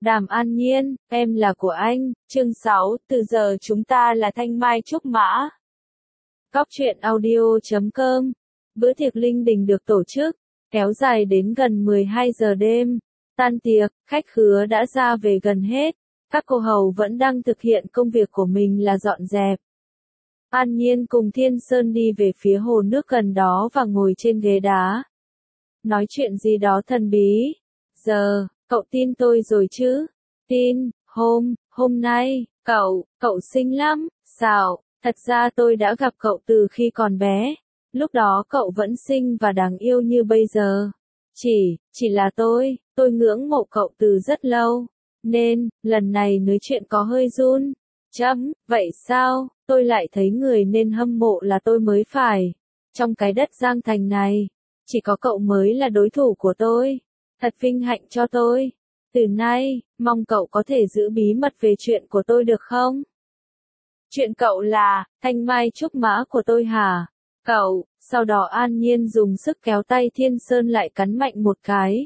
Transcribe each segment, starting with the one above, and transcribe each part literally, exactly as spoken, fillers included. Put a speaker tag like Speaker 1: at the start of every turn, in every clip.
Speaker 1: Đàm An Nhiên, em là của anh, chương sáu, từ giờ chúng ta là thanh mai trúc mã. Góc truyện audio chấm com. Bữa tiệc linh đình được tổ chức, kéo dài đến gần mười hai giờ đêm. Tan tiệc, khách khứa đã ra về gần hết. Các cô hầu vẫn đang thực hiện công việc của mình là dọn dẹp. An Nhiên cùng Thiên Sơn đi về phía hồ nước gần đó và ngồi trên ghế đá. Nói chuyện gì đó thần bí. Giờ, cậu tin tôi rồi chứ? Tin, hôm, hôm nay, cậu, cậu xinh lắm, sao? Thật ra tôi đã gặp cậu từ khi còn bé. Lúc đó cậu vẫn xinh và đáng yêu như bây giờ. Chỉ, chỉ là tôi, tôi ngưỡng mộ cậu từ rất lâu. Nên, lần này nói chuyện có hơi run. Chấm, vậy sao? Tôi lại thấy người nên hâm mộ là tôi mới phải. Trong cái đất Giang Thành này, chỉ có cậu mới là đối thủ của tôi. Thật vinh hạnh cho tôi. Từ nay, mong cậu có thể giữ bí mật về chuyện của tôi được không? Chuyện cậu là, thanh mai trúc mã của tôi hả? Cậu, sau đó An Nhiên dùng sức kéo tay Thiên Sơn lại cắn mạnh một cái.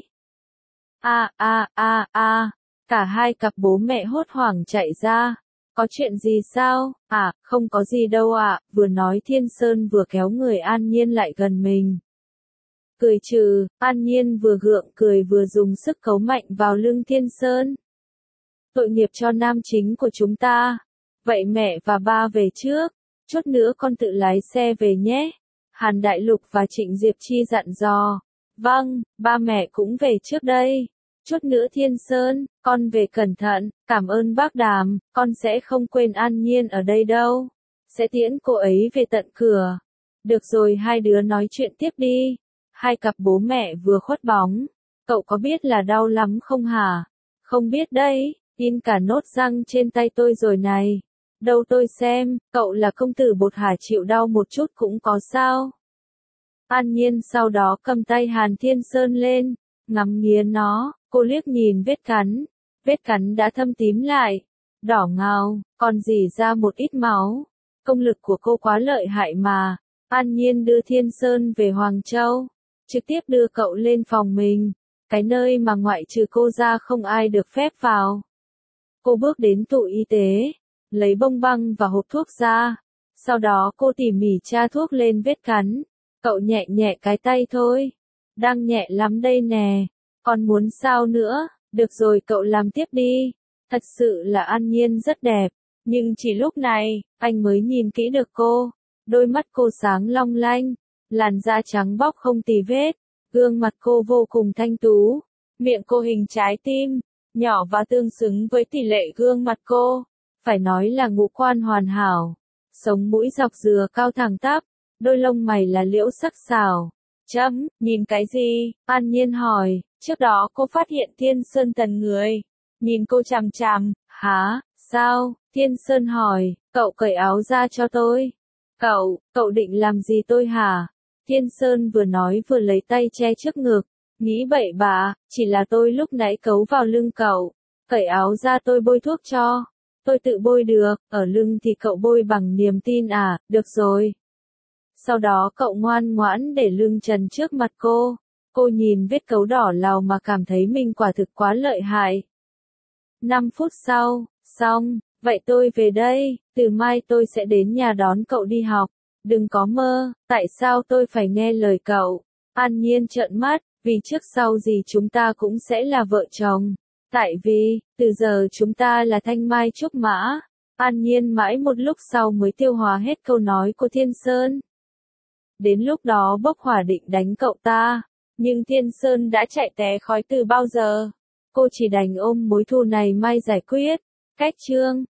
Speaker 1: A a a a, cả hai cặp bố mẹ hốt hoảng chạy ra. Có chuyện gì sao? À, không có gì đâu ạ, vừa nói Thiên Sơn vừa kéo người An Nhiên lại gần mình. Cười trừ, An Nhiên vừa gượng cười vừa dùng sức cấu mạnh vào lưng Thiên Sơn. Tội nghiệp cho nam chính của chúng ta. Vậy mẹ và ba về trước, chút nữa con tự lái xe về nhé. Hàn Đại Lục và Trịnh Diệp Chi dặn dò. Vâng, ba mẹ cũng về trước đây. Chút nữa Thiên Sơn, con về cẩn thận, cảm ơn bác Đàm, con sẽ không quên An Nhiên ở đây đâu. Sẽ tiễn cô ấy về tận cửa. Được rồi, hai đứa nói chuyện tiếp đi. Hai cặp bố mẹ vừa khuất bóng. Cậu có biết là đau lắm không hả? Không biết đấy, in cả nốt răng trên tay tôi rồi này. Đâu tôi xem, cậu là công tử bột hả, chịu đau một chút cũng có sao? An Nhiên sau đó cầm tay Hàn Thiên Sơn lên, ngắm nghía nó, cô liếc nhìn vết cắn. Vết cắn đã thâm tím lại, đỏ ngầu, còn rỉ ra một ít máu. Công lực của cô quá lợi hại mà. An Nhiên đưa Thiên Sơn về Hoàng Châu. Trực tiếp đưa cậu lên phòng mình, cái nơi mà ngoại trừ cô ra không ai được phép vào. Cô bước đến tủ y tế, lấy bông băng và hộp thuốc ra, sau đó cô tỉ mỉ tra thuốc lên vết cắn. Cậu nhẹ nhẹ cái tay thôi, đang nhẹ lắm đây nè, còn muốn sao nữa? Được rồi, cậu làm tiếp đi. Thật sự là An Nhiên rất đẹp, nhưng chỉ lúc này, anh mới nhìn kỹ được cô. Đôi mắt cô sáng long lanh. Làn da trắng bóc không tì vết, gương mặt cô vô cùng thanh tú, miệng cô hình trái tim, nhỏ và tương xứng với tỷ lệ gương mặt cô, phải nói là ngũ quan hoàn hảo, sống mũi dọc dừa cao thẳng tắp, đôi lông mày là liễu sắc sảo. Chấm, nhìn cái gì? An Nhiên hỏi, trước đó cô phát hiện Thiên Sơn tần người, nhìn cô chằm chằm, hả, sao? Thiên Sơn hỏi, cậu cởi áo ra cho tôi. Cậu, cậu định làm gì tôi hả? Thiên Sơn vừa nói vừa lấy tay che trước ngực, nghĩ bậy bạ, chỉ là tôi lúc nãy cấu vào lưng cậu, cởi áo ra tôi bôi thuốc cho, tôi tự bôi được, ở lưng thì cậu bôi bằng niềm tin à, được rồi. Sau đó cậu ngoan ngoãn để lưng trần trước mặt cô, cô nhìn vết cấu đỏ lào mà cảm thấy mình quả thực quá lợi hại. Năm phút sau, xong, vậy tôi về đây, từ mai tôi sẽ đến nhà đón cậu đi học. Đừng có mơ, tại sao tôi phải nghe lời cậu? An Nhiên trợn mắt, vì trước sau gì chúng ta cũng sẽ là vợ chồng. Tại vì, từ giờ chúng ta là thanh mai trúc mã. An Nhiên mãi một lúc sau mới tiêu hóa hết câu nói của Thiên Sơn. Đến lúc đó bốc hỏa định đánh cậu ta, nhưng Thiên Sơn đã chạy té khói từ bao giờ. Cô chỉ đành ôm mối thù này mai giải quyết. Cách chương